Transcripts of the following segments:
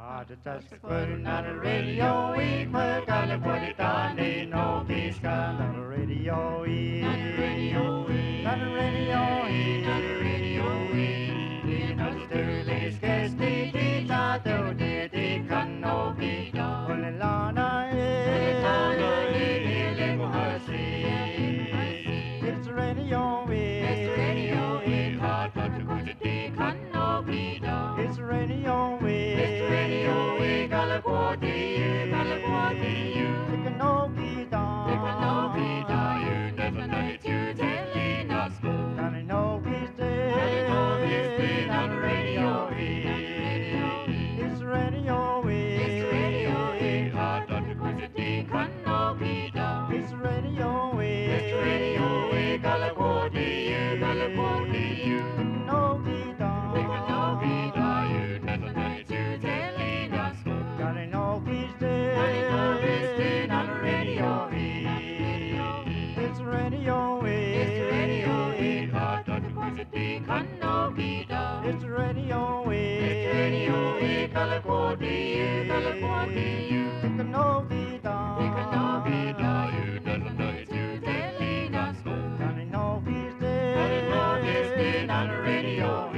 Not a radio, we put on the body down, no peace, not a radio, not a radio, not a radio, not a radio, we not a dirty sketch, the tattoo, the can no be done. Lana, it's radio, it's radio, hard to go to the can no be done. It's radio, it's radio, Galaguadi, you. It can no be done. It can no be done. You never know it, you telling us. Can I know he's dead? Can I know he's dead on the radio? It's radio, it's radio, hard to go to the can no be done. It's radio, Galaguadi, you. It can no be done. It can no be done. You never know it, you telling us. Can I know he's dead? Can I know he's dead on the radio? It's radio, it's radio, hard to go to the can no be done. It's radio, Galaguadi, you. It can no be done. It can no be done. You never know it, you telling us. Can I know he's dead? Can I know he's dead on the radio?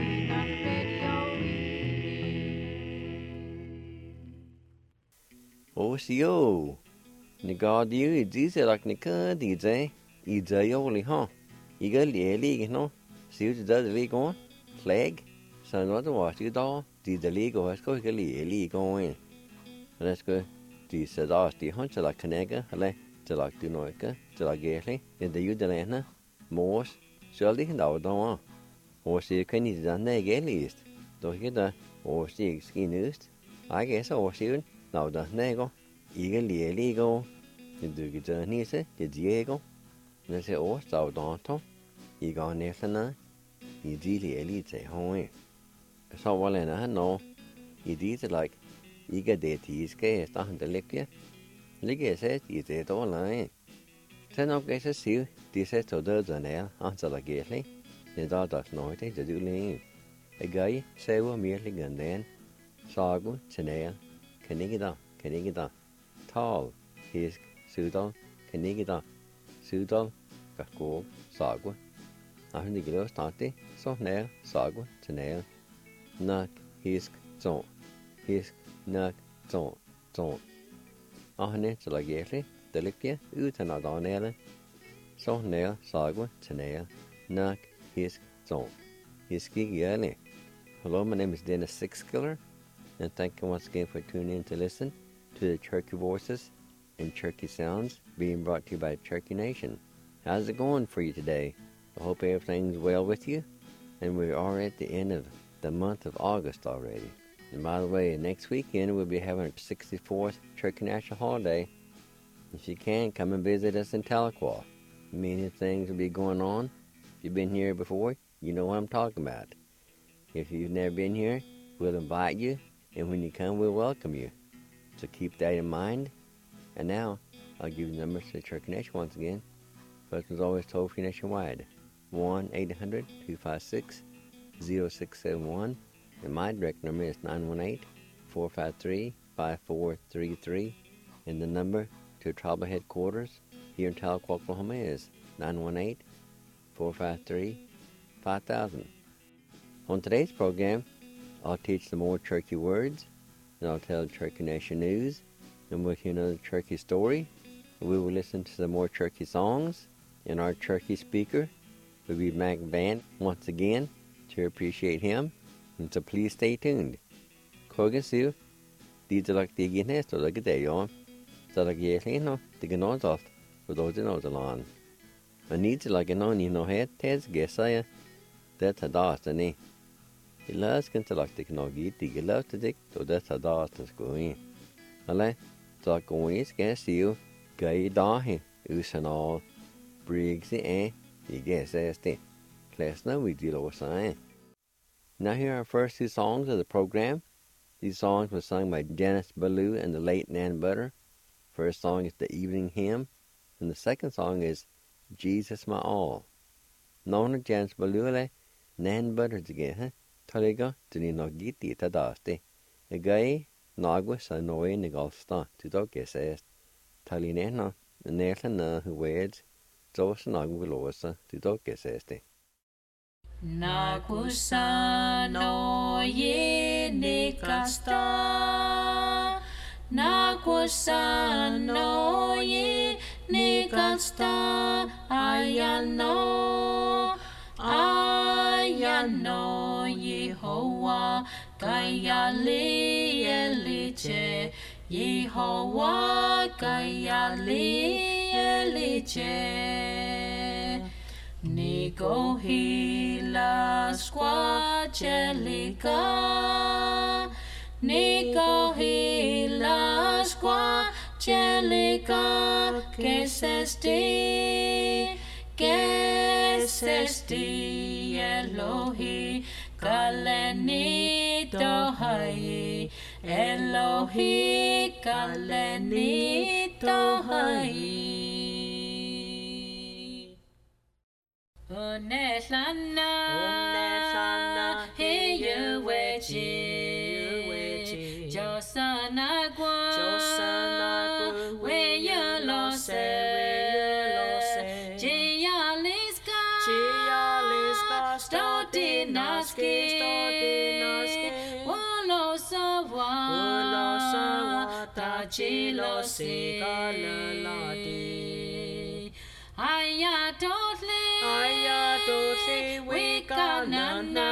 Osio, ni god you dise like ni ka DJ, only huh? You got the league, no? See what does the league on? Flag? So not to watch you doll, did the league or let's go get the league going. Let's go. The said us the hunch like Canega, to like do noika, to like gately, in the Udelana, Morse, surely can out on. Or see can you done there at least. Don't get the or see skin used. I guess or soon. Now the nego, eagerly illegal, the Duganese, the Diego, let's say, oh, so don't talk. You got Nathan, you did the elite home. So well, and I know you did like you get the teas, case on the liquor. Liquor says you did all line. Ten of guesses see, this says to the nail, answer like gately. The daughter's noise to do lean. A guy, say, well, merely gun then. Sagu, Chanel. Canigida, tall, hisk, sudal, canigida, sudal, kakog, sagua. After the glow started, so nail, sagua, chanel, nak, hisk, zon, zon. Ahne, so like yearly, delictia, utanadonella, so nail, sagua, chanel, nak, hisk, zon. Hiski yearly. Hello, my name is Dennis Sixkiller. And thank you once again for tuning in to listen to the Cherokee Voices and Cherokee Sounds being brought to you by Cherokee Nation. How's it going for you today? I hope everything's well with you. And we are at the end of the month of August already. And by the way, next weekend we'll be having our 64th Cherokee National Holiday. If you can, come and visit us in Tahlequah. Many things will be going on. If you've been here before, you know what I'm talking about. If you've never been here, we'll invite you. And when you come, we'll welcome you. So keep that in mind. And now, I'll give you the numbers to the Cherokee Nation once again. First one's always toll-free nationwide. 1-800-256-0671. And my direct number is 918-453-5433. And the number to tribal headquarters here in Tahlequah, Oklahoma is 918-453-5000. On today's program, I'll teach some more Cherokee words, and I'll tell Cherokee Nation news, and we'll hear another Cherokee story. We will listen to some more Cherokee songs, and our Cherokee speaker will be Mac Van once again to appreciate him, and so please stay tuned. Kogan Sue, these are like the Guinness or like a day on, so like no, the Gano's off for those that know the lawn. And needs like an onion no head, Ted's guess I, that's a dastiny. He loves to get he loves to dig, so that's a dast's going. Ale, so going is guess you, gay dahi, and all, Briggs he guess as the class now we deal with sign. Now here are our first two songs of the program. These songs were sung by Janice Ballou and the late Nan Butter. First song is The Evening Hymn, and the second song is Jesus My All. Known as Janice Ballou, Nan Butter again, huh? Taliga, Dini no giti tadaste. A guy, Nagwa sa noe nigalsta to dog esest. Talinena Nerlana who weds Jos Nagwa losa to dog eseste. Nakusa no ye nikasta. Nakusa no ye nikasta. Ayano Yehovah Kayali eliche. Yehovah Kayali eliche. Nico hila squachelica. Nico hila squachelica. Que sesti Elohi. Kaleni tohai. Elohi kaleni tohai. Uneslana, he you wechi, Josana where you lost Gialiska, Stodinaski, Wolosawa, Tachilosi, Ayatotli, we ganana,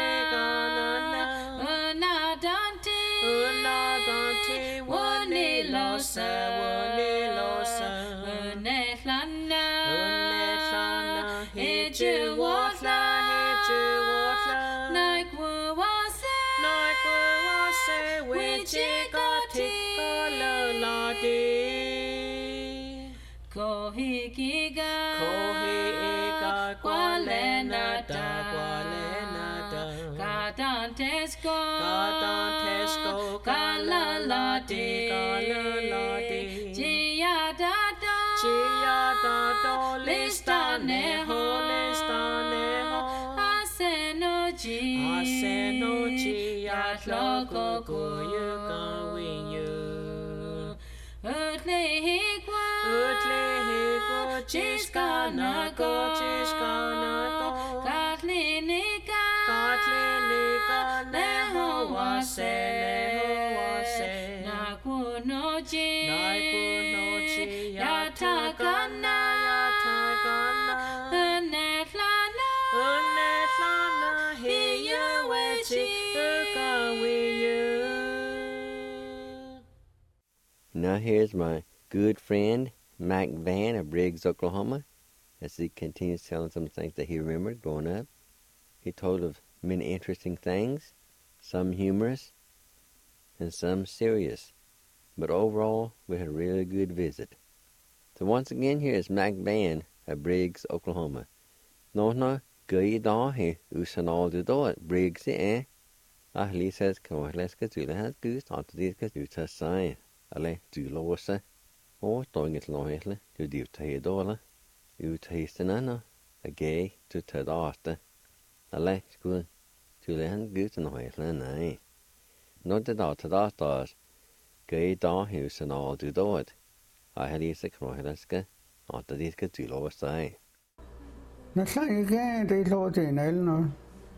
Unadante, Wanilosa, Unetlana, Hijuwatla, Nakwase, Wichikati, Kohikiga, Qualenata, Gadantesco, Galalati, Giadato, Listaneho, Asenoji, Yatloko, Goyuka, Winyu, Utlihiqua, Chiskanako, Katlinika, Nehowase, Nakunochi, Yatakana, Unetlana, Hiyawechi, Ukawiyu. Now here's my good friend Mac Van of Briggs, Oklahoma, as he continues telling some things that he remembered growing up. He told of many interesting things, some humorous and some serious, but overall we had a really good visit. So once again, here is Mac Van of Briggs, Oklahoma. No, gøy da he usanal du da Briggs ahli says kawaleska du has gust on to these du ta sai ale du losa. Doing it loyally, du divtahi dola, utahistana, a gay to tadasta, a left good, to lehan good and hoyland, not the tadastas, gay dahus and all do do it. I had is a croilaska, not the disca to lower side. That's like again, they told in Elno.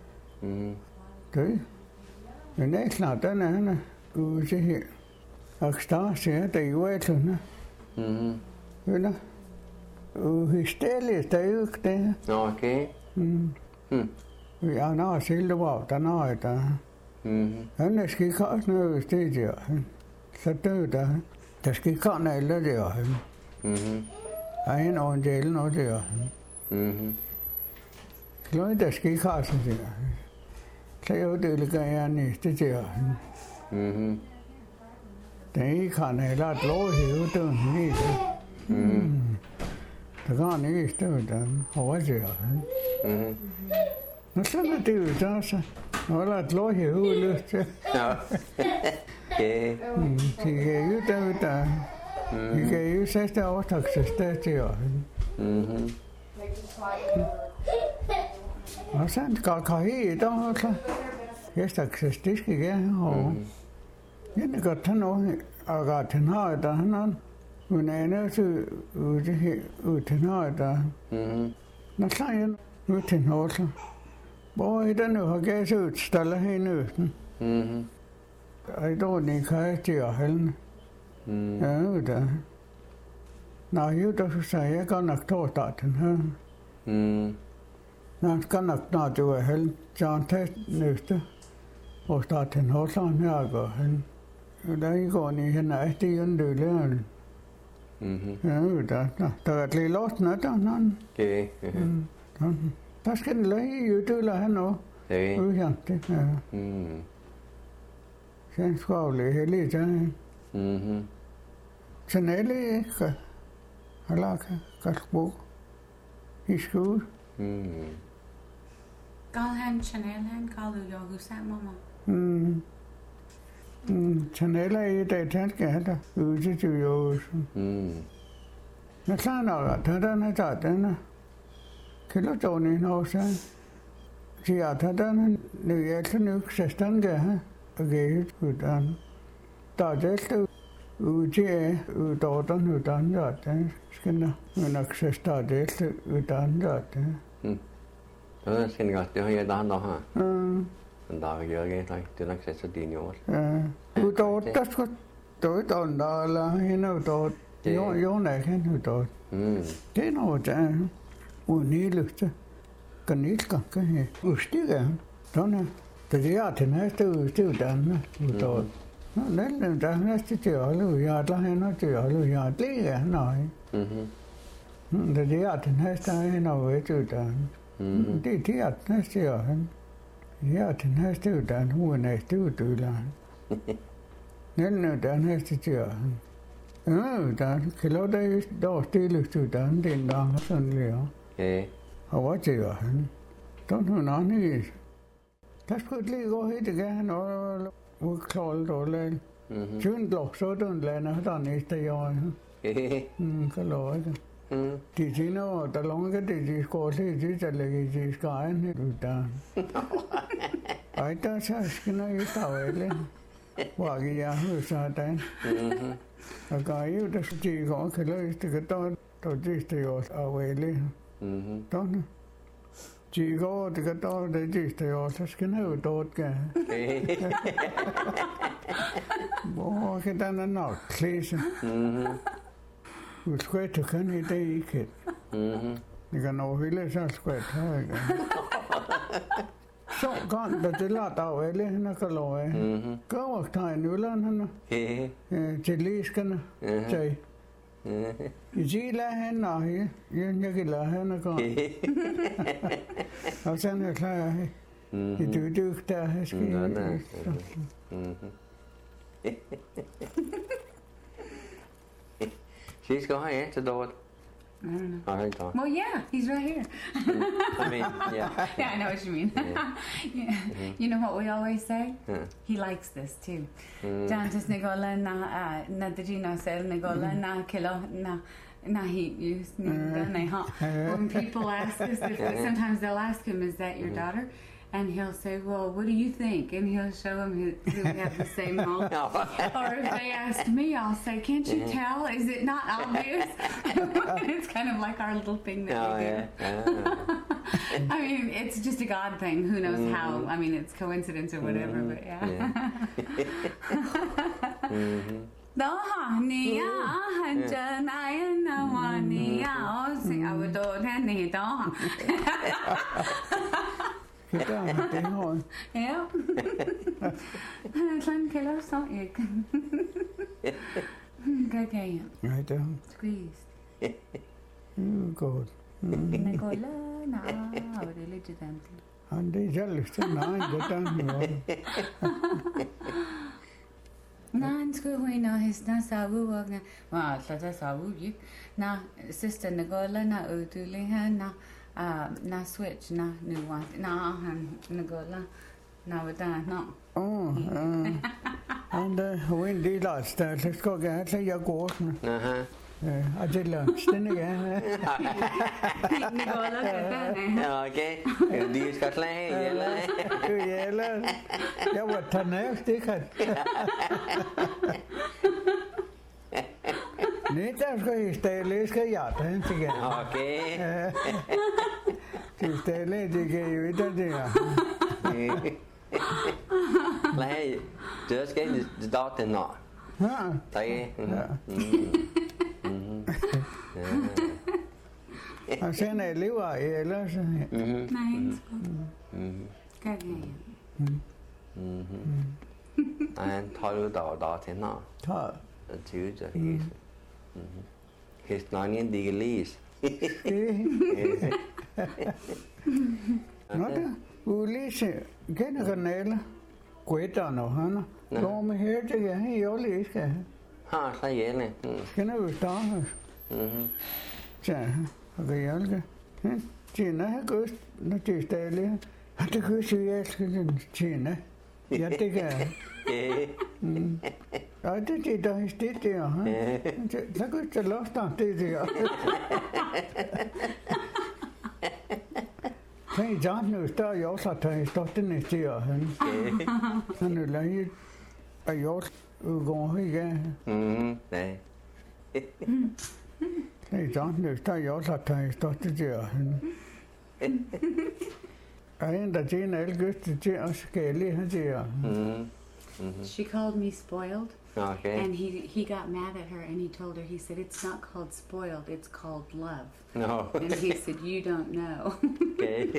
Okay, the next not done, go see here. Extasia, they wait on. You know, hysteriskt er jo ikke det. Okay. Vi har nå selv det der nå der. Han skal ikke også noget sted der. Så død der skal ikke komme eller der. Han og del noget der. Klart der skal ikke have sig der. Så jeg det kan jeg næste der. Det kan heller ikke lov hæve den helt. Det kan ikke stå der. Overser. Nå sådan er det jo der så. Nå er der lov hæve lyst til. Ja. Okay. Det kan jo der. Det kan jo sætte overtagsested til år. Og sådan kan helt der også. Jeg stak så stiske igen og Yine gatan o agatin ha da hanan. Unene su utin ha da. Na sajen utin hosa. Boy den nu har gæs udstiller hende uten. Ej då ni kan til at hælde. Ja, da. Nej, jo da så sagde jeg godt nok tog starten her. Nå, skal nok når du er hælde. John tæt nøste. Og starten hosa her går hen. Der I går ni hen af det en dølle. Ja, da. Der er et lille lort nødt der. Okay. Der skal den løge i udøller han også. Udhjert det, ja. Så han skravler heldigt af. Så nælle ikke. Halaka, kalkbog. I skole. Gal han, Chanel han, gal du jo hos her, mamma? Chanel er i dag, han skal have dig ude til jo. Men så er nok, den er taget, den er. Kilotoni nousa. Sieltähän nyt yksestään kehä. Kehitytään. Taiteesta uuteen utotan utan jaaten. Skinna minäksessä taiteesta utan jaaten. Sen kanssa on jotain tahansa. Antaa jokin tai työksessä tiinjoa. Utotas kun toit on täällä hinä utot. Jo näkään utot. Det on unilystä. Kanilkakka he. Ustiga. Tona. Tadiate näistä ustiudan utot. No nellen tähnästi työlu ja lahena työlu ja liiga noin. Tadiate näistä aina vetytään. Tiedät näistä johan. Tiedät näistä udan huoneesta utylään. Nellen tähnästi työhän. Tämän kilota just dostilystytään tintaan sanlia. Havatsijahan. Tuon on niin. Tässä kun liikaa hitikään on vuokralla ole. Syntlo sodun länä niistä join. Kaloita. Tisina on talonga tisis kosi sisällekin siis kain yhtään. Aita saskina ystäville. Vakia hysätään. Aga ju tässä tiikaa kelöistä kun todista jos aveli. Tuon. Tiikaa kun todista jos äsken utotkään. Voi tänne nakkliisen. Uskoitakaan niitä iket. Nikä nouhille saa skoittaa oikein. Så kanta til laveli henne kaloe. Kauak tain ylän henne. Til liiskana. Sai. Isillä henne ahi. Jönjäkillä henne kaa. Og sen er klar. I dygtää hæski. She's going into the door. I don't know. I heard that. Well, yeah, he's right here. I mean, yeah. Yeah, I know what you mean. Yeah. You know what we always say? He likes this too. Jantis Nicola na Dagino said Nicola na kilo na heat use. When people ask us, sometimes they'll ask him, "Is that your daughter?" And he'll say, "Well, what do you think?" And he'll show them who have the same home. Or if they ask me, I'll say, "Can't you tell? Is it not obvious?" It's kind of like our little thing that we do. I mean, it's just a God thing. Who knows how? I mean, it's coincidence or whatever, but yeah. Doha niya hanjanayan nawaniya osi awdo ni doha. Kita det har. Ja. Sådan kan jeg så ikke. Okay. Nej, det har. Squeeze. Godt. Nicola na awdele jidanti. Han det selv nej, det der Nan skulle na hisna savu wagna. Wa tata savu yik. Na sister Nicola na udule na na switch na new one na han Nicola na wada no. Han det when det last der skal gå til jeg går. Til lunch den igen. Nicola Okay. De skal klage, eller? Eller, jeg var tannet, det kan. Nej, der skal I stille, skal jeg den til igen. Okay. Du stille, det kan jo ikke det der. Nej, det skal det dog den nå. Ja. Nej. Og sen er lever ellers. Nej, skal jeg. Nej, tar du dog til nå. Tager. Det tyder det. Hest nogen en digge læs. Nå da, ulise generelle guetterne, han går med her til jeg i årlig skal. Ha, så gjerne. Skal vi starte? Så, realke. Tina har gået, når det er stadig. Det kan sige, jeg skal den Tina. Ja, det kan jeg. Ja, det er der i stedet der. Så kan jeg tage lost af det der. Så i dag nu står jeg også at tage stort den i stedet. Han er lige at jeg udgår igen. Nej. Så i dag nu står jeg også at tage stort det der. Og en der tjener alle gøste til at skælde her der. She called me spoiled. Okay. And he got mad at her and he told her, he said, it's not called spoiled, it's called love. No. And he said, you don't know. Okay.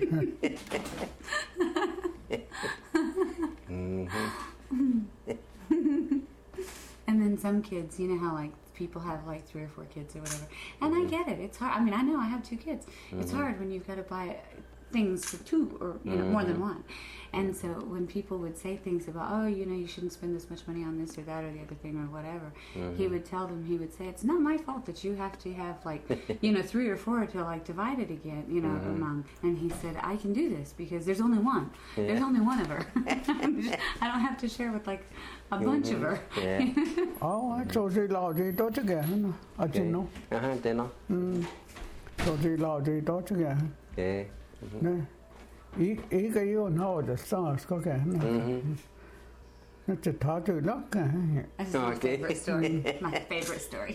And then some kids, you know how like people have like 3 or 4 kids or whatever. And I get it. It's hard. I mean, I know I have 2 kids. It's hard when you've got to buy things for 2 or more than 1. And so when people would say things about, oh, you know, you shouldn't spend this much money on this or that or the other thing or whatever, he would tell them, he would say, it's not my fault that you have to have like, 3 or 4 to like divide it again, among. And he said, I can do this because there's only one. Yeah. There's only one of her. I don't have to share with like a bunch of her. Yeah. Oh, så det laver det dog til gerne. Og til nu. Aha, det nå. Så det laver det dog til gerne. Okay. Nej. Ikke jo en år, der står skal gerne. Det tager du nok gerne. That's my favorite story. My favorite story.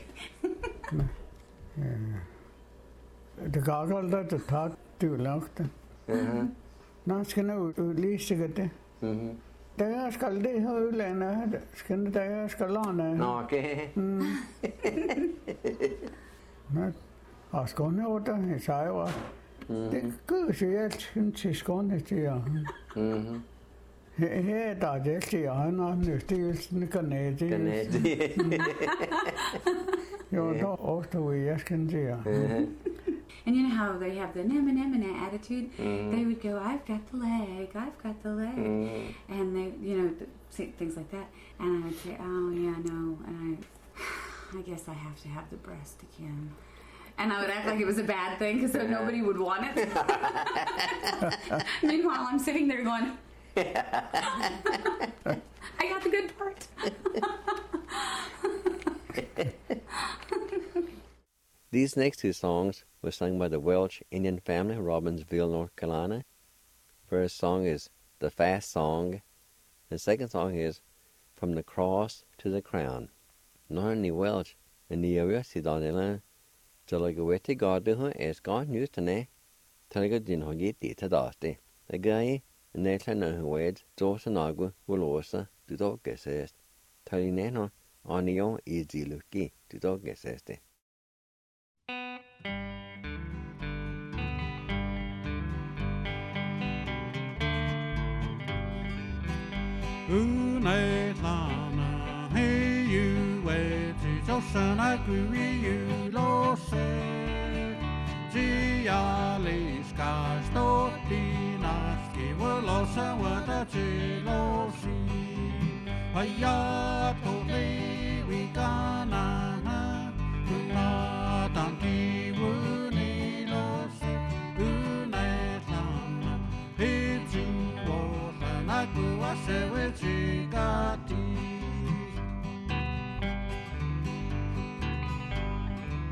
Det går godt, at det tager du nok det. Nå, skal nu lige sikkert det. Da jeg skal det her udlandet, skal det, da jeg skal låne. Okay. Og skåne over der, så jeg var. Det gør sig alt til skåne til jer. Her er der det til jer, når nødstilsen kanadisk. Jo, der også jeg skal til jer. And you know how they have the nemine attitude? They would go, I've got the leg, I've got the leg. And they, say things like that. And I would say, oh, yeah, no. And I guess I have to have the breast again. And I would act like it was a bad thing because so nobody would want it. Meanwhile, I'm sitting there going, I got the good part. These next 2 songs were sung by the Welsh Indian family, Robbinsville, North Carolina. First song is The Fast Song. The second song is From the Cross to the Crown. Northern Welsh and the area Donella. Talaga weti gardu es gone news tane. Talaga din hogi di tadasti. The guy and netla no wed dosa nagu wulosa to dog guesses. Talineno onio easy lucky to dog guesses. Lana, hey you wait, Josan I agree you lo se. Giali ska stotinas, ki wulosa wada jilosi. Aya to lewi kana, una tanki wuni lo se. Lana, hey you wosan I grew se with Gati.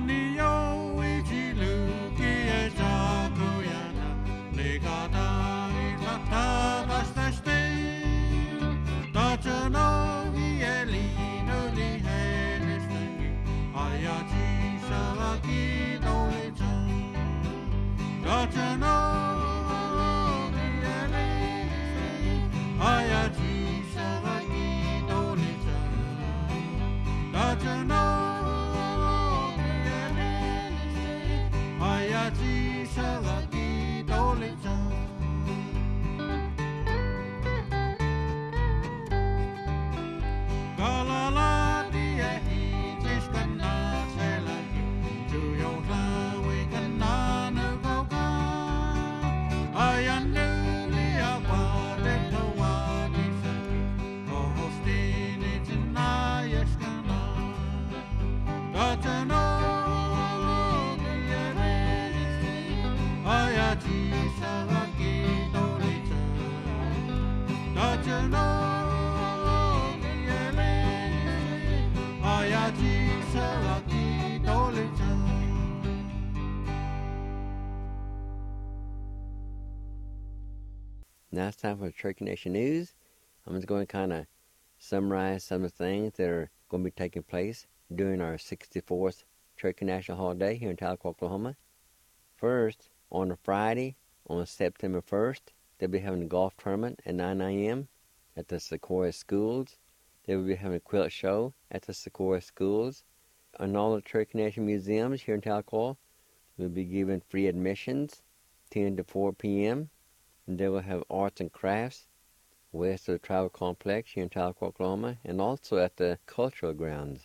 Now it's time for the Cherokee Nation News. I'm just going to kind of summarize some of the things that are going to be taking place during our 64th Cherokee National Holiday here in Tahlequah, Oklahoma. First, on a Friday, on September 1st, they'll be having a golf tournament at 9 a.m. at the Sequoia Schools. They will be having a quilt show at the Sequoia Schools. And all the Cherokee Nation museums here in Tahlequah will be given free admissions, 10 to 4 p.m. And they will have arts and crafts west of the Tribal Complex here in Tahlequah, Oklahoma, and also at the cultural grounds.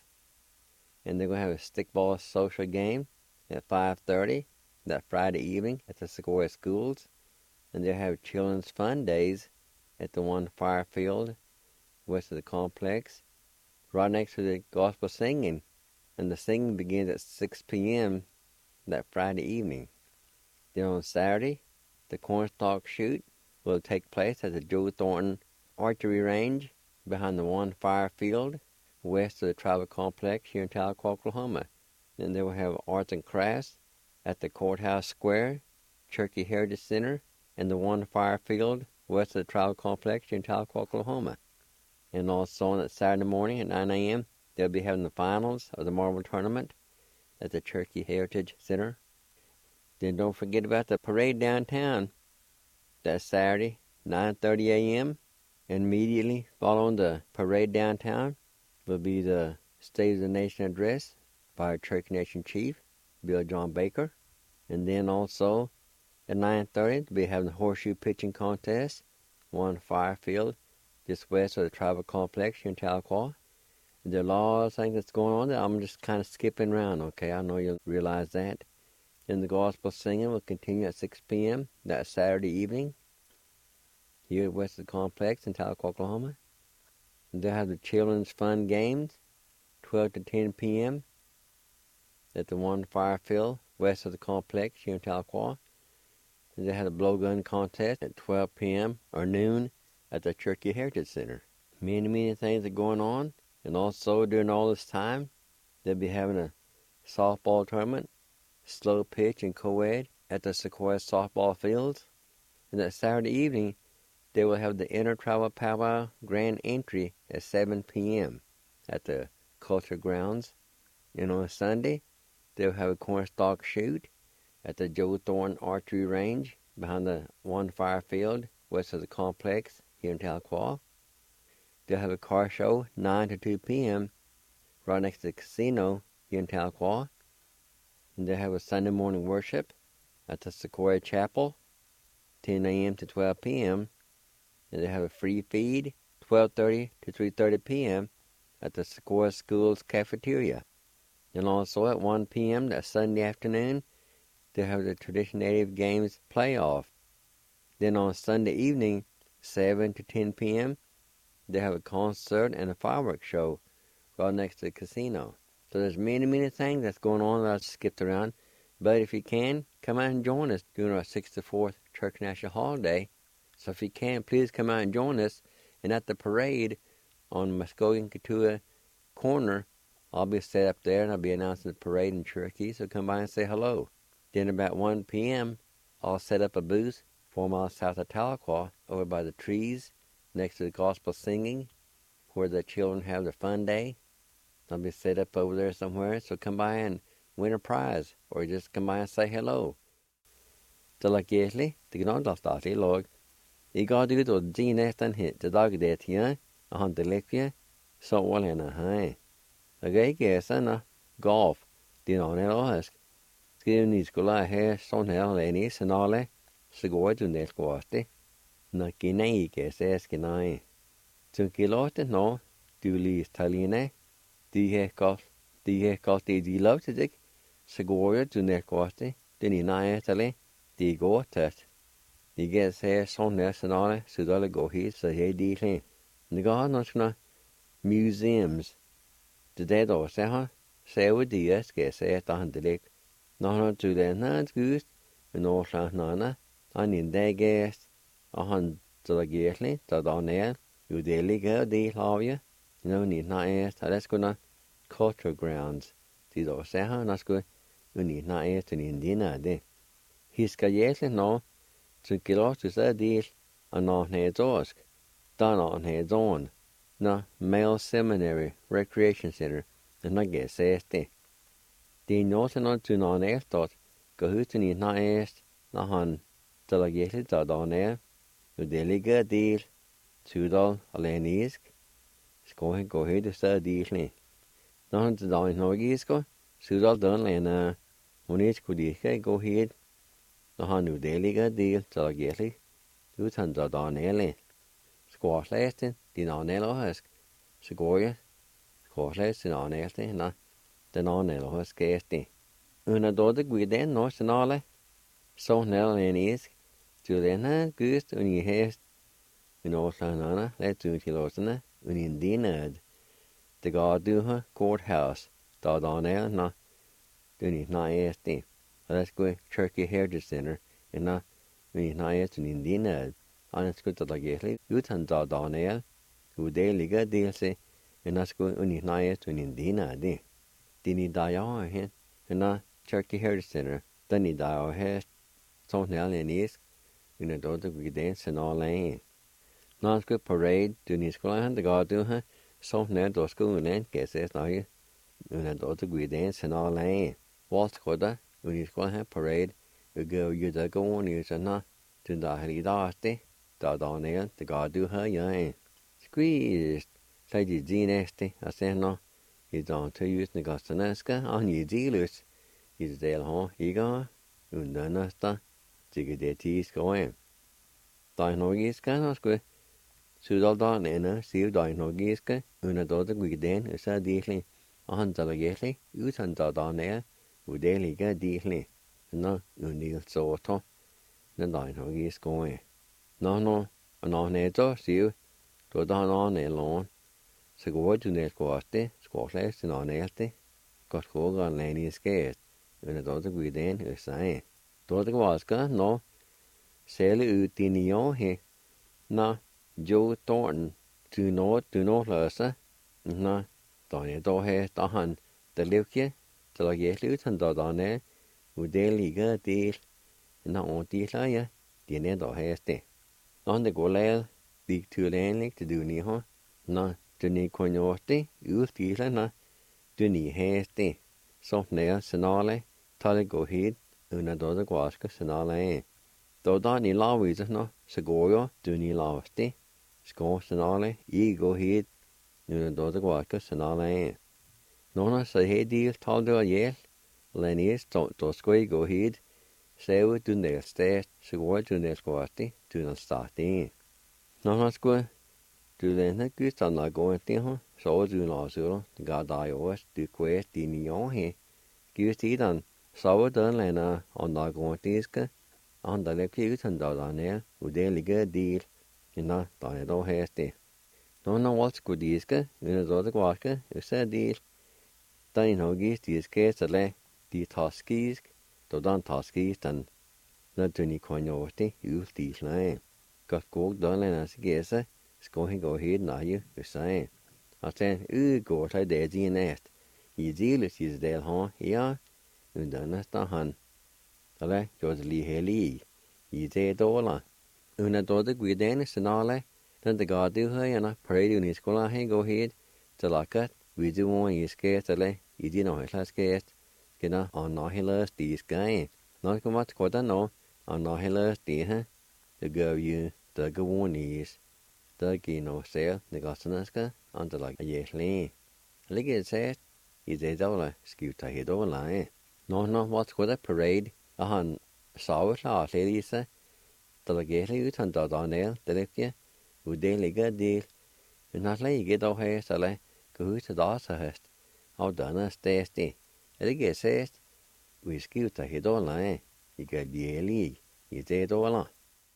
And they're going to have a stickball social game at 5:30 that Friday evening at the Sequoia Schools. And they'll have children's fun days at the one fire field west of the complex, right next to the gospel singing. And the singing begins at 6 p.m. that Friday evening. Then on Saturday, the cornstalk shoot will take place at the Joe Thornton Archery Range behind the one fire field west of the Tribal Complex here in Tahlequah, Oklahoma. Then they will have arts and crafts at the Courthouse Square, Cherokee Heritage Center, and the one fire field west of the Tribal Complex here in Tahlequah, Oklahoma. And also on that Saturday morning at 9 a.m., they'll be having the finals of the marble tournament at the Cherokee Heritage Center. Then don't forget about the parade downtown. That's Saturday, 9:30 a.m. And immediately following the parade downtown will be the State of the Nation address by our Cherokee Nation Chief, Bill John Baker. And then also at 9:30, they'll be having the horseshoe pitching contest, one fire field just west of the Tribal Complex here in Tahlequah. And there are a lot of things that's going on that I'm just kind of skipping around, okay? I know you'll realize that. And the gospel singing will continue at 6 p.m. that Saturday evening here west of the complex in Tahlequah, Oklahoma. And they'll have the children's fun games, 12 to 10 p.m. at the one fire field west of the complex here in Tahlequah. And they have the blowgun contest at 12 p.m. or noon at the Cherokee Heritage Center. Many things are going on. And also during all this time, they'll be having a softball tournament, slow pitch and co-ed at the Sequoia softball fields. And that Saturday evening, they will have the Intertribal Powwow Grand Entry at 7 p.m. at the Culture Grounds. And on Sunday, they'll have a cornstalk shoot at the Joe Thornton Archery Range behind the one fire field west of the complex here in Tahlequah. They'll have a car show 9 to 2 p.m. right next to the casino here in Tahlequah. And they'll have a Sunday morning worship at the Sequoia Chapel, 10 a.m. to 12 p.m. And they have a free feed, 12:30 to 3:30 p.m. at the Sequoia Schools cafeteria. And also at 1 p.m. that Sunday afternoon, they'll have the Tradition Native Games playoff. Then on Sunday evening, 7 to 10 p.m., they have a concert and a fireworks show right next to the casino. So there's many things that's going on that I skipped around. But if you can, come out and join us during our 64th Cherokee National Holiday. So if you can, please come out and join us. And at the parade on Muskogee and Katua corner I'll be set up there and I'll be announcing the parade in Cherokee, so come by and say hello. Then about 1 p.m., I'll set up a booth 4 miles south of Tahlequah over by the trees next to the gospel singing where the children have their fun day. I'll be set up over there somewhere, so come by and win a prize or just come by and say hello. Talakietli, the Gnodalstati log. I got it or Gene and hit the dog that here, a hunt the lake, so well in a high. A gay guess and golf, the on it ask. Skin is go lie hair, son hell, any, and all that. So go to net quasti. Na kinai guess asking I. To kilot no, do least taline. Die kost die love to dig. So go to net quasti. Then in I tale, die go test. Die gets hair, son nest and all that, so they'll go here, so hey, deal. The god not museums. The dead or say with the yes, guess at the hundred. Not to the nan's goose, and all nana, and in their guest, a hundred to the gately, to the nail, you daily go, they love you. No need not ask, that's gonna culture grounds. Did or say, that's good, you need not ask an Indian day. He's got yes, no, to get off to say deal, and on heads ask, done on heads on. No, male seminary, recreation center, and I guess este. The noten on to non thought, go who to need not asked, na han, till I get it on air, you daily good deal, $2 a lanisk, scoring go here to say deal. No to down no gisco, $2 done lana, when each could go here, na han you daily good deal, till I get it, $200 on air. Squash lasting, the non-elo husk. Segoria, squash lasting on lasting, na, the non-elo husk gasty. Una dode guiden, no, senale. So nell and is, to the hand, gust, when you hast, in all sanana, let's do kilosana, when in dinad. The god do her courthouse, dod on el, na, do need not asti. Let's go Cherokee Heritage Center, and na, when you not ast in dinad. Annars skulle det egentlig utanför Daniel, hur det ligger dels i, annars skulle unnignaet unindina det. Den I dag jag har, en Cherokee Heritage Center, den I dag jag har, sånt här en isk, under då det går den sen alla. När skulle parade, du ni skulle ha det går du ha, sånt här då skulle en käse snarare, under då det går den sen alla. Vad skulle det, ni skulle ha parade, du går ju där går ni så na, du där här idag det. Da ned, the god do her, yeah. Squeezed, say the zinesti, I say no, he's on to use the gostanesca, on ye dealers. He's del home, he go, undanasta, jiggy de teas going. Dino giska, no sque, sudal don enna, seal dino giska, una dota guiden, is a dealing, on delegately, utan da ned, who daily get dealing, no, unil soto, the dino gis going. No, no, neto, siu, to da no ne lon. Se go to ne squaste, squash in on elte, got go on lany scared, when a daughter guiden is saying. Daughter waska, no, sail ut in yon he, na, Joe Thornton, do not lursa, na, don't do he, dahan, the livke, till I get out and dodane, who daily get deal, and not on deal, the net or hasty. On the golel, the two landlik to do ni ho, na, to ni conyorti, ultila na, do ni hasty. Soft nail, senale, tally go head, una doda guasca senale. Do da ni lawies no, segoyo, do ni lawsti, sco senale, go head, una doda guasca senale. Nona say hey deal, tal do a yell, lenis, to squay go head. Sewe du nail stat, segoy du nail squati, du nail starting. No squay, du then gust on la going thing, so du no zero, the god I was, du quest the neon he. Gust eat on, so done lena on la going tiska, on the left use and dot nail, who daily good deal, in that I don't hasty. No what's good diska, in a dot guaska, you said deal. Then no gist these case a lay, the toskisk. Då dan taskis den när du ni konyorti ultisla. Got go dan as gesa, sko he go head na you say. I say går ta det nest. I deles is del han ja, und dann ist da han. Alle, jos li heli. I de dola. Una dode guidene senale, dan de gadu hena parade unis kola he go head, te lakat, we do one is scared alle, I di no hela scared. Gena on no hela dis guy. Not come what koda no, on no hela di ha. The go you, the go one is. The gino sale, the gosanaska, on the like a yesli. Ligget said, is a dollar, scuta head over line. No, what's got a parade, a han saw it last lisa. The legally ut on Dodonel, the lepia, who daily good deal. And not like get all hair, so like, go to the hast. How done us tasty. Ligget says, we scuta head over line. You got yearly, you did all on.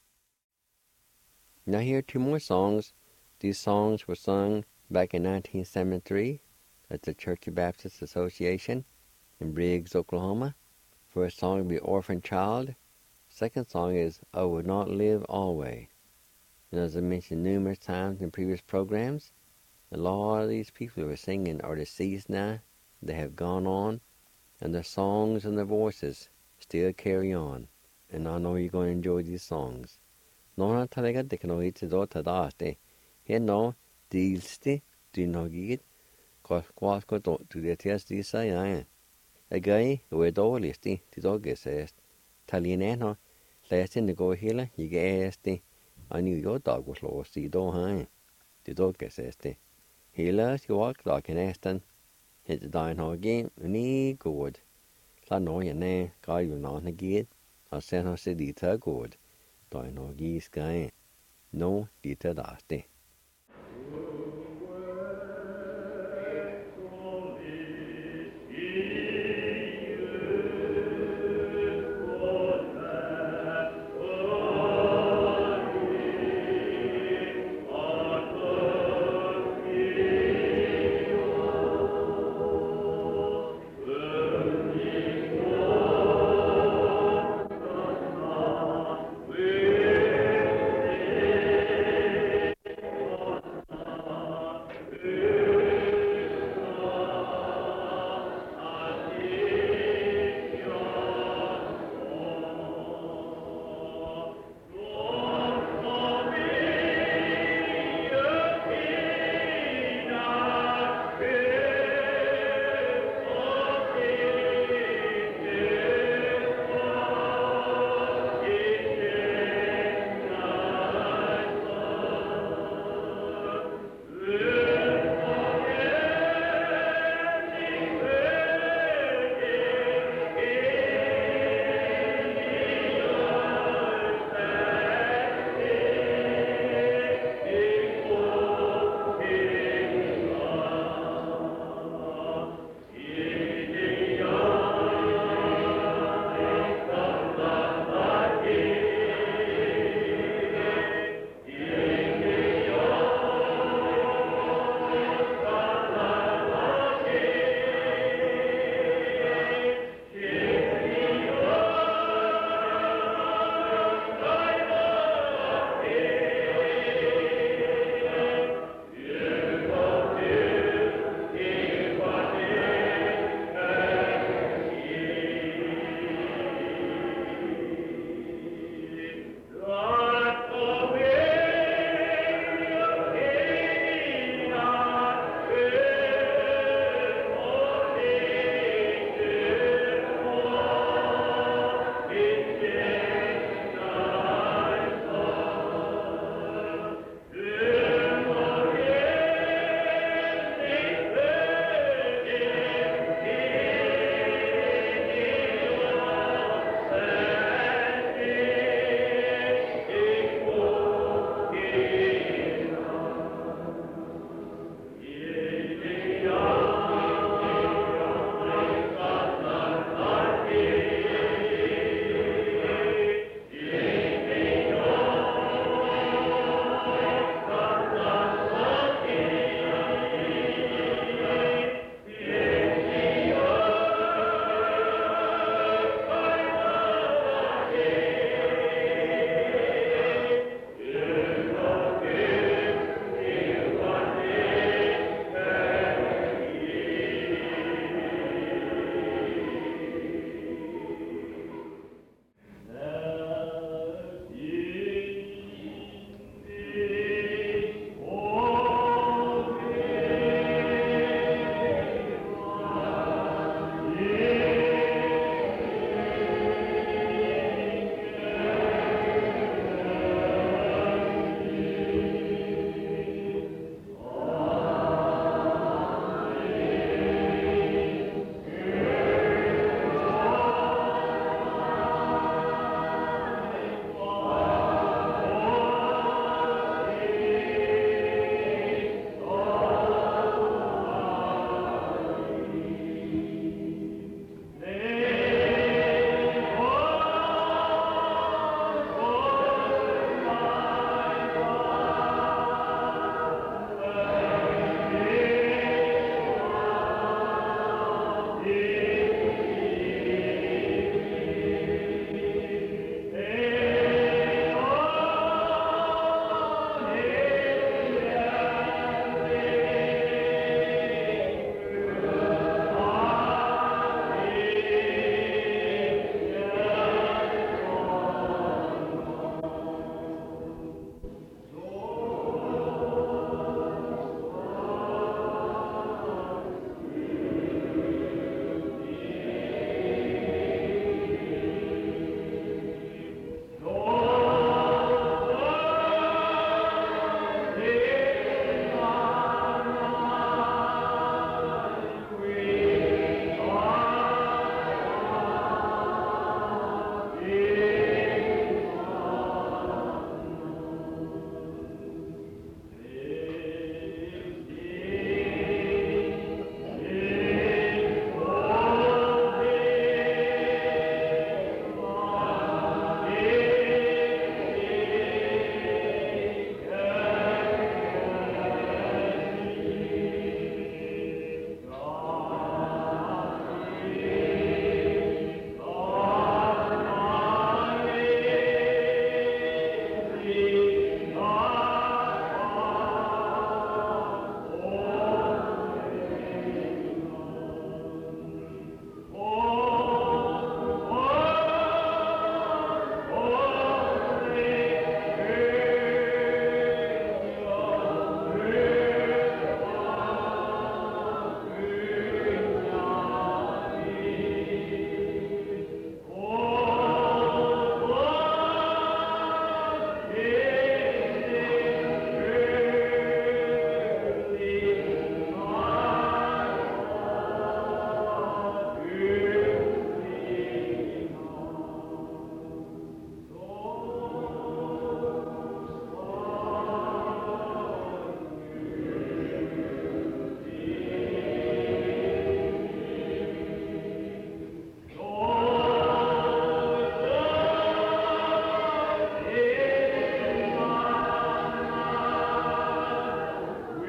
Now here 2 more songs. These songs were sung back in 1973 at the Church of Baptist Association in Briggs, Oklahoma. First song will be Orphan Child. Second song is I Would Not Live Always. And as I mentioned numerous times in previous programs, a lot of these people who are singing are deceased now. They have gone on, and their songs and their voices still carry on. And I know you're going to enjoy these songs. No talaga de kano iti do tadaste. He no dilsti do no git kwas ko to de tias di sa ya. A guy we do listi ti do gesest. Taline no last in the go hila you gesti. I knew your dog was lost ti do ha. Ti do gesest. Hila you walk like an aston. Hit the dine ho game ni good. La no ya ne guy you no na git. I sent her city ta good. Dino gis guy. No dita daste.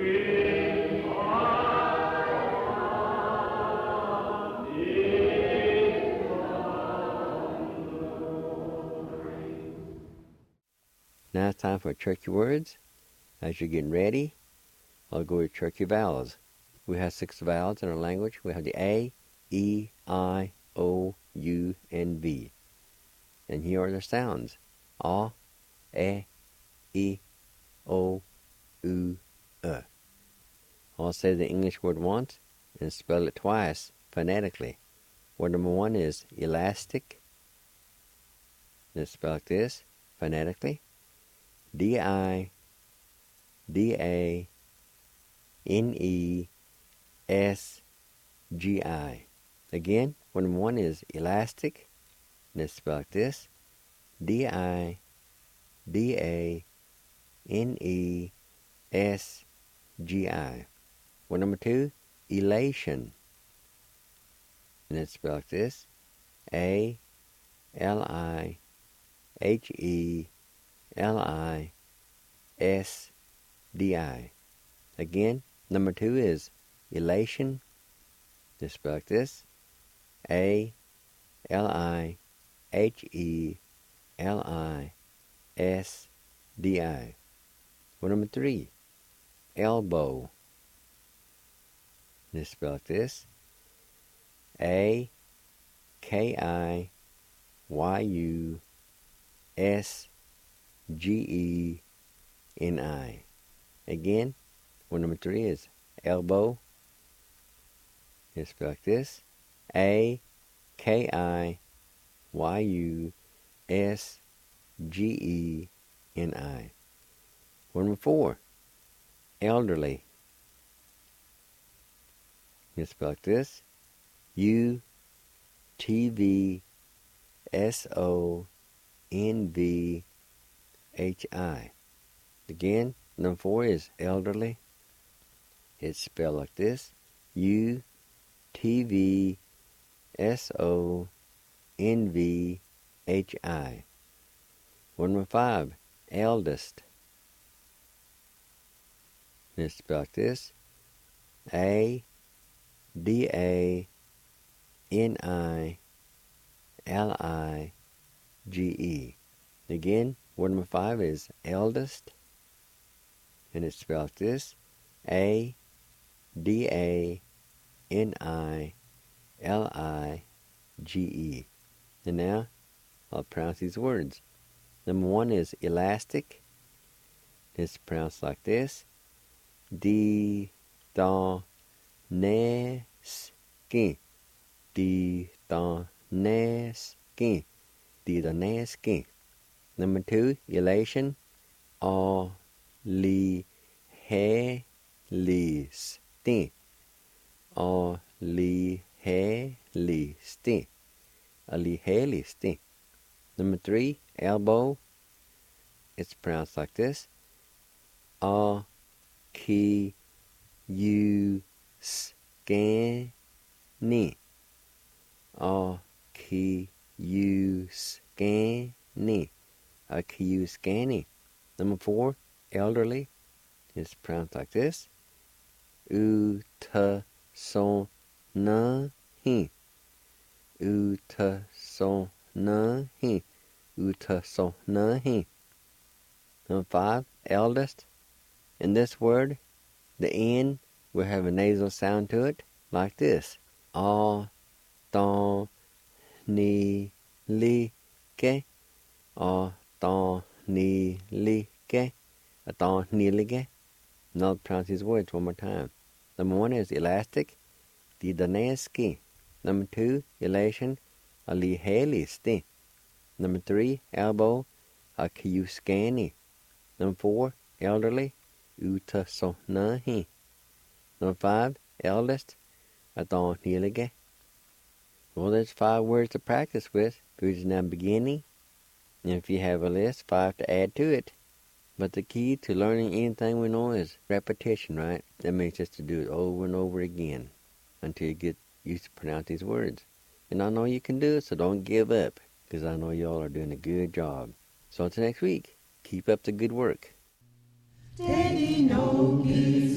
Now it's time for churchy words. As you're getting ready, I'll go with churchy vowels. We have 6 vowels in our language. We have the A, E, I, O, U, and V. And here are the sounds. A, E, O, U, I'll say the English word once and spell it twice phonetically. Word number 1 is elastic. Let's spell like this phonetically. D-I-D-A-N-E-S-G-I. Again, word number 1 is elastic. Let's spell like this. D-I-D-A-N-E-S-G-I. Word number 2, elation. Let's spell like this. A-L-I-H-E-L-I-S-D-I. Again, number 2 is elation. Let's spell like this. A-L-I-H-E-L-I-S-D-I. Word number 3, elbow. Let's spell like this. A-K-I-Y-U-S-G-E-N-I. Again, word number 3 is elbow. Let's spell like this. A-K-I-Y-U-S-G-E-N-I. Word number 4, elderly. Let's spell like this. U-T-V-S-O-N-V-H-I. Again, number 4 is elderly. It's spelled like this. U-T-V-S-O-N-V-H-I. Word number 5, eldest. Let's spell like this. A-D-A-N-I-L-I-G-E. Again, word number 5 is eldest. And it's spelled like this. A-D-A-N-I-L-I-G-E. And now, I'll pronounce these words. Number 1 is elastic. It's pronounced like this. D-da-ne-skin. D-da-ne-skin. D-da-ne-skin. Number 2, elation. A-li-he-li-stin. A-li-he-li-stin. A-li-he-li-stin. Number 3, elbow. It's pronounced like this. A-ki-you-scan-ni. A-ki-you-scan-ni. A-ki-you-scan-ni. Number 4, elderly. It's pronounced like this. U-ta-son-na-hi. U-ta-son-na-hi. U-ta-son-na-hi. Number 5, eldest. In this word, the N will have a nasal sound to it, like this. A-ton-ni-li-ke. A-ton-ni-li-ke. A-ton-ni-li-ke. Now I'll pronounce these words one more time. Number 1 is elastic. D-da-ne-ski. Number 2, elation. A-li-he-li-sti. Number 3, elbow. A-ki-you-scan-ni. Number 4, elderly. U-ta-son-na-hi. Number 5, eldest. A-ton-ni-li-ke. Well, there's 5 words to practice with. We're just now beginning. And if you have a list, 5 to add to it. But the key to learning anything we know is repetition, right? That means just to do it over and over again until you get used to pronounce these words. And I know you can do it, so don't give up, because I know y'all are doing a good job. So until next week, keep up the good work. Daddy, no,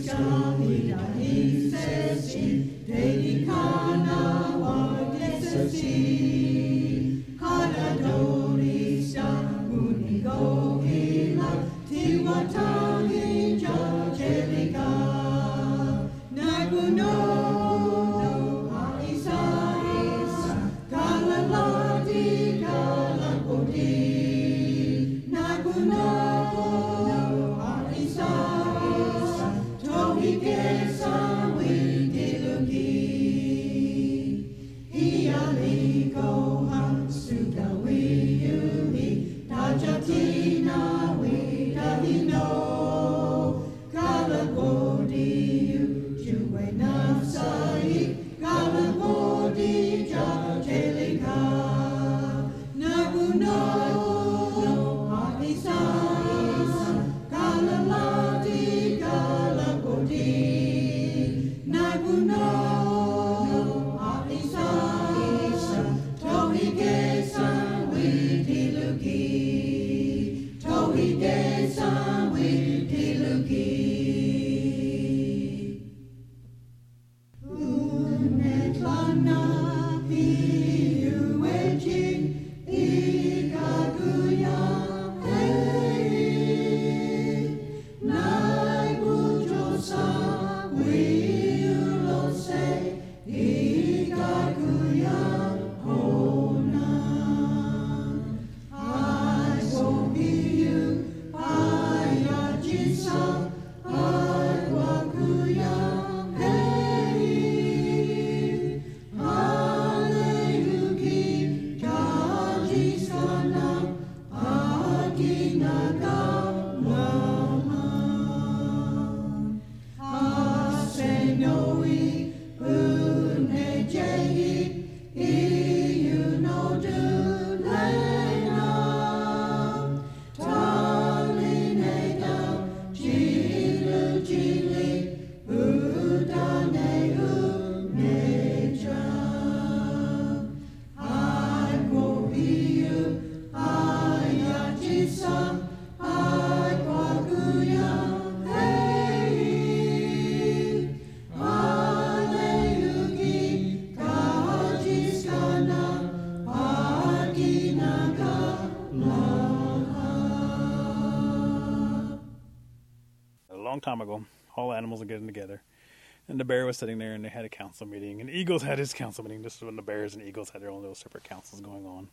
Time ago, all animals were getting together, and the bear was sitting there, and they had a council meeting, and the eagles had his council meeting. This is when the bears and eagles had their own little separate councils going on.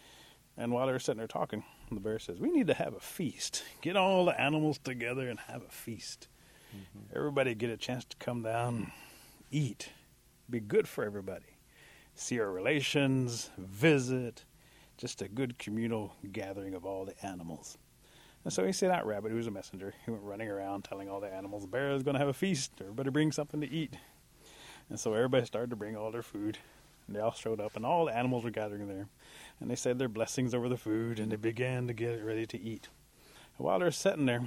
And while they were sitting there talking, the bear says, "We need to have a feast. Get all the animals together and have a feast. Everybody get a chance to come down, eat, be good for everybody, see our relations, visit, just a good communal gathering of all the animals." And so he sent out Rabbit, who was a messenger. He went running around telling all the animals, the bear is going to have a feast. Everybody bring something to eat. And so everybody started to bring all their food. And they all showed up, and all the animals were gathering there. And they said their blessings over the food, and they began to get ready to eat. And while they're sitting there,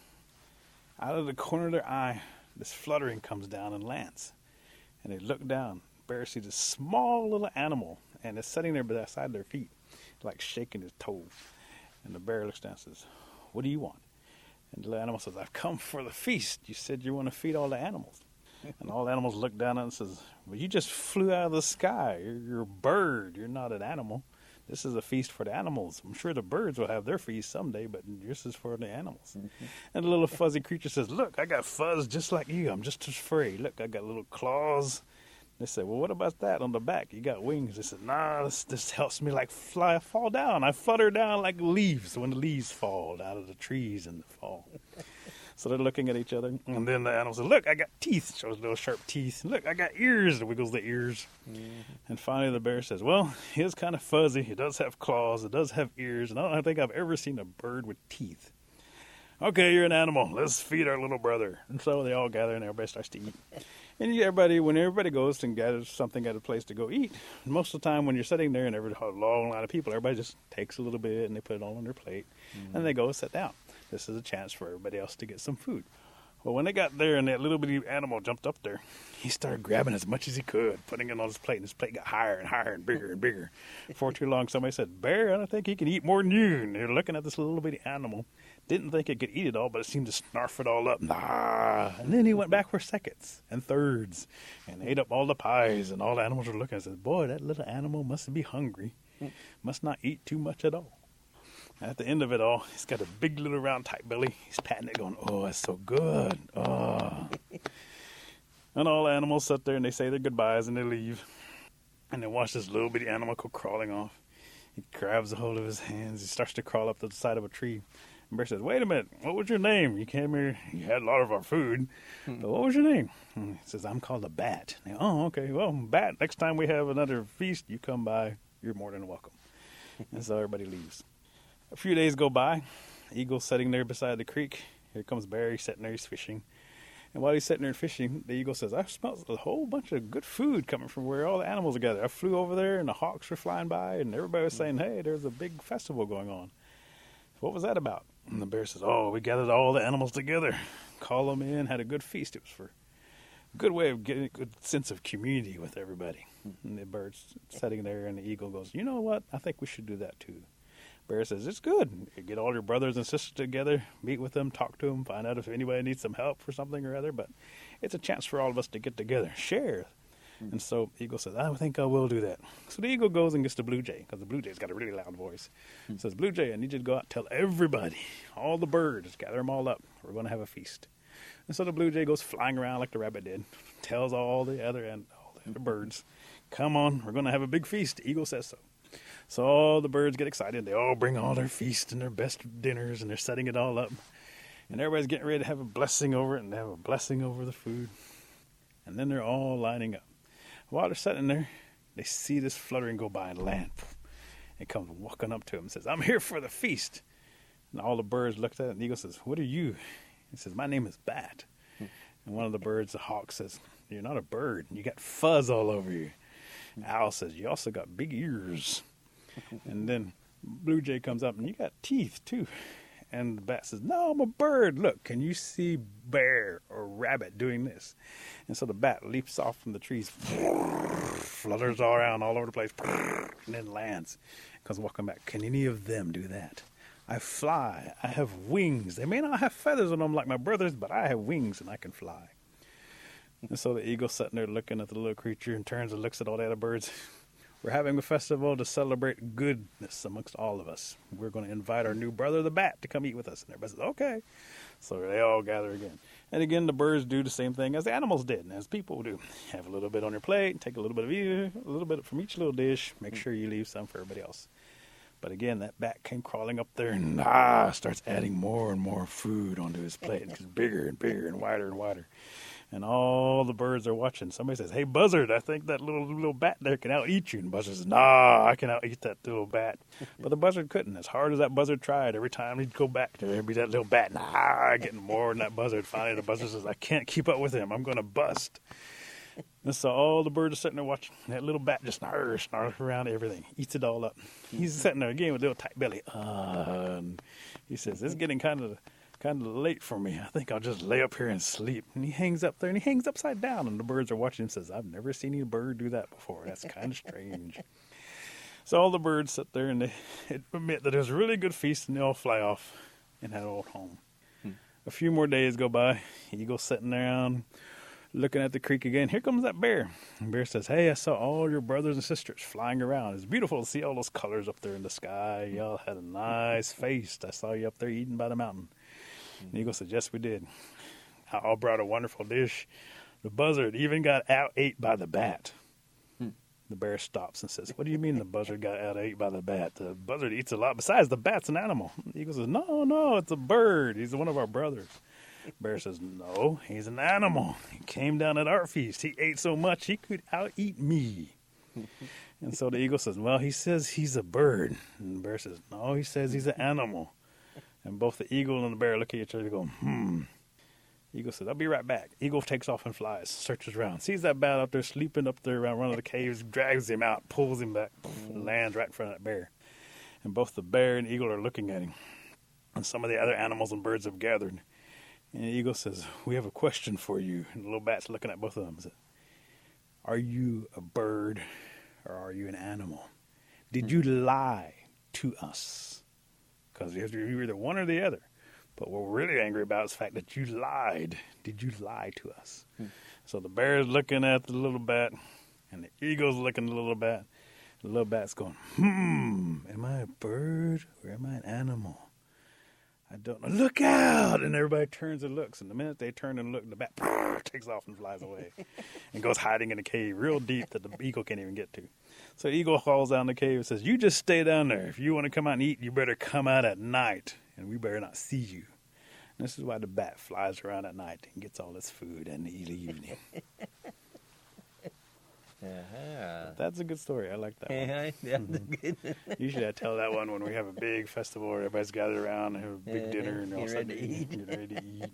out of the corner of their eye, this fluttering comes down and lands. And they look down. The bear sees this small little animal, and it's sitting there beside their feet, like shaking his toes. And the bear looks down and says, "What do you want?" And the little animal says, "I've come for the feast. You said you want to feed all the animals." And all the animals look down at it and says, "Well, you just flew out of the sky. You're a bird. You're not an animal. This is a feast for the animals. I'm sure the birds will have their feast someday, but this is for the animals." And the little fuzzy creature says, "Look, I got fuzz just like you. I'm just as furry. Look, I got little claws." They said, "Well, what about that on the back? You got wings." They said, "Nah, this helps me like fall down. I flutter down like leaves when the leaves fall out of the trees in the fall." So they're looking at each other. And then the animal says, "Look, I got teeth." Shows little sharp teeth. "Look, I got ears." It wiggles the ears. And finally the bear says, "Well, he is kind of fuzzy. He does have claws. It does have ears. And I don't think I've ever seen a bird with teeth. Okay, you're an animal. Let's feed our little brother." And so they all gather and everybody starts to eat. And when everybody goes and gathers something at a place to go eat, most of the time when you're sitting there and there's a long line of people, everybody just takes a little bit and they put it all on their plate and they go sit down. This is a chance for everybody else to get some food. Well, when they got there and that little bitty animal jumped up there, he started grabbing as much as he could, putting it on his plate, and his plate got higher and higher and bigger and bigger. Before too long, somebody said, "Bear, I don't think he can eat more than you." And they're looking at this little bitty animal. Didn't think it could eat it all, but it seemed to snarf it all up. Nah. And then he went back for seconds and thirds and ate up all the pies, and all the animals were looking and said, "Boy, that little animal must be hungry. Must not eat too much at all." At the end of it all, he's got a big little round tight belly. He's patting it going, "Oh, it's so good. Oh." And all the animals sit there and they say their goodbyes and they leave. And they watch this little bitty animal go crawling off. He grabs a hold of his hands. He starts to crawl up to the side of a tree. And Bear says, "Wait a minute. What was your name? You came here. You had a lot of our food. But what was your name?" And he says, "I'm called a bat." And they, "Oh, okay. Well, Bat, next time we have another feast, you come by. You're more than welcome." And so everybody leaves. A few days go by. Eagle's sitting there beside the creek. Here comes Bear. He's sitting there. He's fishing. And while he's sitting there fishing, the eagle says, "I smell a whole bunch of good food coming from where all the animals are gathered. I flew over there, and the hawks were flying by, and everybody was saying, 'Hey, there's a big festival going on.' What was that about?" And the bear says, "Oh, we gathered all the animals together, called them in, had a good feast. It was for a good way of getting a good sense of community with everybody." And the bird's sitting there, and the eagle goes, "You know what? I think we should do that too." Bear says, "It's good. You get all your brothers and sisters together, meet with them, talk to them, find out if anybody needs some help for something or other. But it's a chance for all of us to get together, share." And so the eagle says, "I think I will do that." So the eagle goes and gets the blue jay, because the blue jay's got a really loud voice. Says, "Blue jay, I need you to go out and tell everybody, all the birds, gather them all up. We're going to have a feast." And so the blue jay goes flying around like the rabbit did, tells all the other birds, "Come on, we're going to have a big feast. The eagle says so." So all the birds get excited. They all bring all their feast and their best dinners, and they're setting it all up. And everybody's getting ready to have a blessing over it, and they have a blessing over the food. And then they're all lining up. While they're sitting there, they see this fluttering go by and land. It comes walking up to him and says, "I'm here for the feast." And all the birds looked at it, and the eagle says, "What are you?" He says, "My name is Bat." And one of the birds, the hawk, says, "You're not a bird. You got fuzz all over you." Owl says, "You also got big ears." And then blue jay comes up, and "You got teeth too." And the bat says, "No, I'm a bird. Look, can you see bear or rabbit doing this?" And so the bat leaps off from the trees, flutters all around all over the place, and then lands. Comes walking back. "Can any of them do that? I fly. I have wings. They may not have feathers on them like my brothers, but I have wings and I can fly." And so the eagle's sitting there looking at the little creature and turns and looks at all the other birds. "We're having a festival to celebrate goodness amongst all of us. We're going to invite our new brother, the bat, to come eat with us." And everybody says, "Okay." So they all gather again. And again, the birds do the same thing as the animals did and as people do. Have a little bit on your plate, take a little bit of you, a little bit from each little dish. Make sure you leave some for everybody else. But again, that bat came crawling up there and starts adding more and more food onto his plate. It gets bigger and bigger and wider and wider. And all the birds are watching. Somebody says, "Hey, buzzard, I think that little bat there can out-eat you." And buzzard says, "Nah, I can out-eat that little bat." But the buzzard couldn't. As hard as that buzzard tried, every time he'd go back, there'd be that little bat, getting more than that buzzard. Finally, the buzzard says, "I can't keep up with him. I'm going to bust." And so all the birds are sitting there watching. That little bat just snarls around everything, eats it all up. He's sitting there again with a little tight belly. And he says, "It's getting kind of late for me. I think I'll just lay up here and sleep." And he hangs up there, and he hangs upside down, and the birds are watching and says, "I've never seen any bird do that before. That's kind of strange." So all the birds sit there, and they admit that it was a really good feast, and they all fly off and head old home. A few more days go by. Eagle's sitting around looking at the creek again. Here comes that bear. And bear says, "Hey, I saw all your brothers and sisters flying around. It's beautiful to see all those colors up there in the sky. Y'all had a nice feast. I saw you up there eating by the mountain." And the eagle said, "Yes, we did. I all brought a wonderful dish. The buzzard even got out-ate by the bat." The bear stops and says, "What do you mean the buzzard got out-ate by the bat? The buzzard eats a lot. Besides, the bat's an animal." The eagle says, No, it's a bird. He's one of our brothers." Bear says, "No, he's an animal. He came down at our feast. He ate so much he could out-eat me." And so the eagle says, "Well, he says he's a bird." And the bear says, "No, he says he's an animal." And both the eagle and the bear look at each other and go, Eagle says, "I'll be right back." Eagle takes off and flies, searches around, sees that bat up there sleeping up there around one of the caves, drags him out, pulls him back, lands right in front of that bear. And both the bear and eagle are looking at him. And some of the other animals and birds have gathered. And the eagle says, we have a question for you. And the little bat's looking at both of them and says, are you a bird or are you an animal? Did you lie to us? Because you're either one or the other. But what we're really angry about is the fact that you lied. Did you lie to us? So the bear's looking at the little bat, and the eagle's looking at the little bat. The little bat's going, am I a bird or am I an animal? I don't know. Look out! And everybody turns and looks. And the minute they turn and look, the bat takes off and flies away and goes hiding in a cave real deep that the eagle can't even get to. So the eagle falls down the cave and says, you just stay down there. If you want to come out and eat, you better come out at night, and we better not see you. And this is why the bat flies around at night and gets all its food in the evening. That's a good story. I like that one. That's good. Usually I tell that one when we have a big festival where everybody's gathered around and have a big dinner and all ready to eat. Get ready to eat.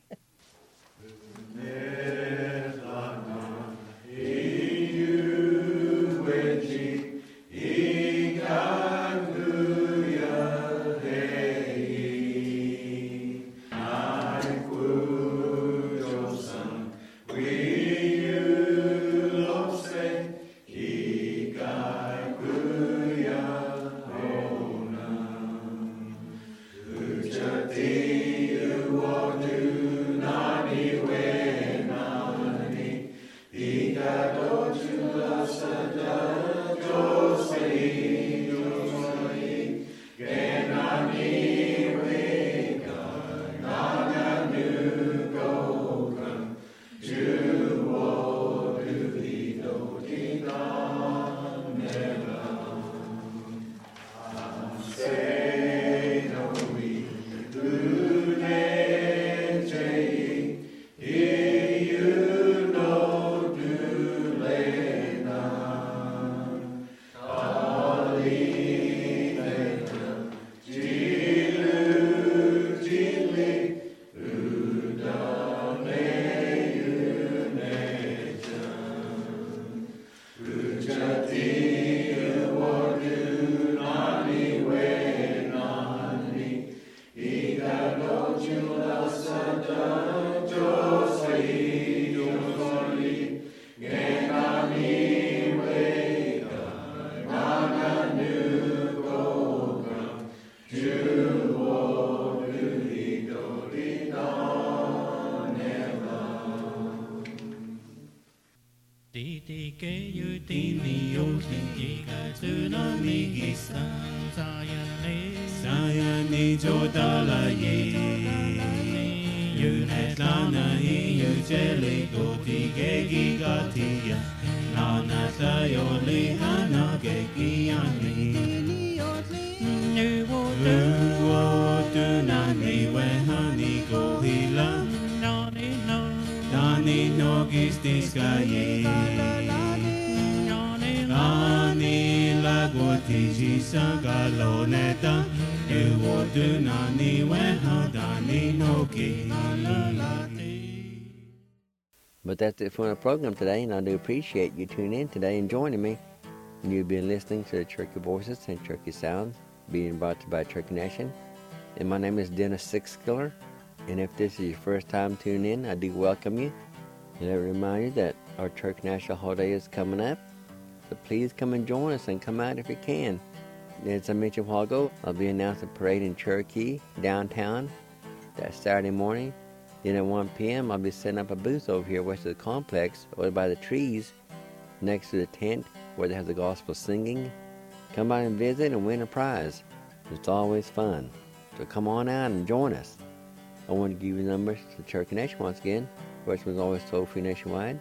But that's it for our program today, and I do appreciate you tuning in today and joining me. And you've been listening to the Cherokee Voices and Cherokee Sounds, being brought to you by Cherokee Nation. And my name is Dennis Sixskiller. And if this is your first time tuning in, I do welcome you. And I remind you that our Cherokee National Holiday is coming up. So please come and join us and come out if you can. As I mentioned a while ago, I'll be announcing a parade in Cherokee, downtown. That's Saturday morning. Then at 1 p.m., I'll be setting up a booth over here west of the complex, over by the trees, next to the tent where they have the gospel singing. Come by and visit and win a prize. It's always fun. So come on out and join us. I want to give you the numbers to Cherokee Nation once again. First one's always toll-free nationwide,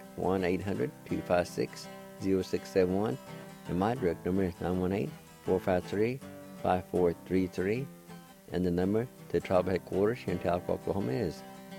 1-800-256-0671. And my direct number is 918-453-5433. And the number to Tribal Headquarters here in Tahlequah, Oklahoma is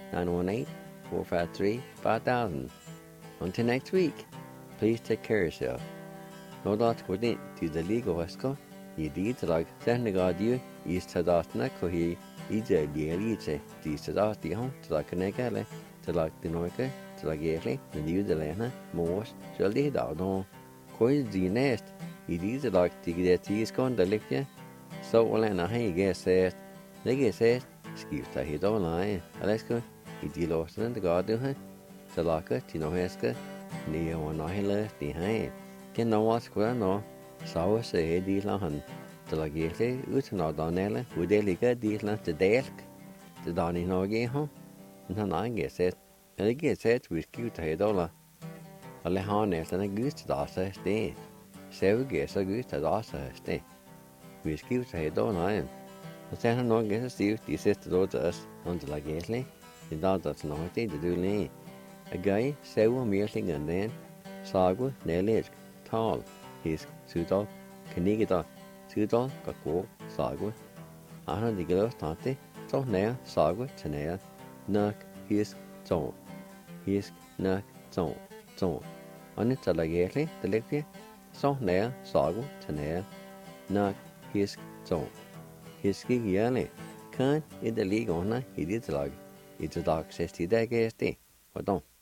918-453-5000. Until next week, please take care of yourself. No doubt within the legal Wesco, you did like Senegadio, East Tadasna, Kohi, Ija, Dialice, the Tadastion, to like Negale, to like the Noica, to like Gale, the New Delana, Morse, Jolly Dardon, Koi the nest, it is like the Gets gone the Lictia, so well and I guess says, they get says, excuse the head online, let's go. I de låsene det gør det her. Så lakker til når jeg skal nye og når hele de her. Kan nå at skulle nå. Så se de land. Så lakker jeg sig uden at der næle. Hvor det ligger de land til dalk. Det der ni nok i her. Men han har ikke set. Han har ikke set vi skal tage i dollar. Alle har næsten en gud til der sig sted. Sævge så gud til der sig sted. Vi skal tage i dollar. Og så han nok så stivt de sidste år til os. Han til lakker jeg. Det der der til noget det du lige. Agay sewa mirlingan den sagu nelisk tal hisk sudal kanigita sudal kakko sagu ana digelo stante so nea sagu tnea nak hisk nak so ani talageli telekti so nea sagu tnea nak hisk hiski giale kan i det ligona i dit lag i det dag 60 dage og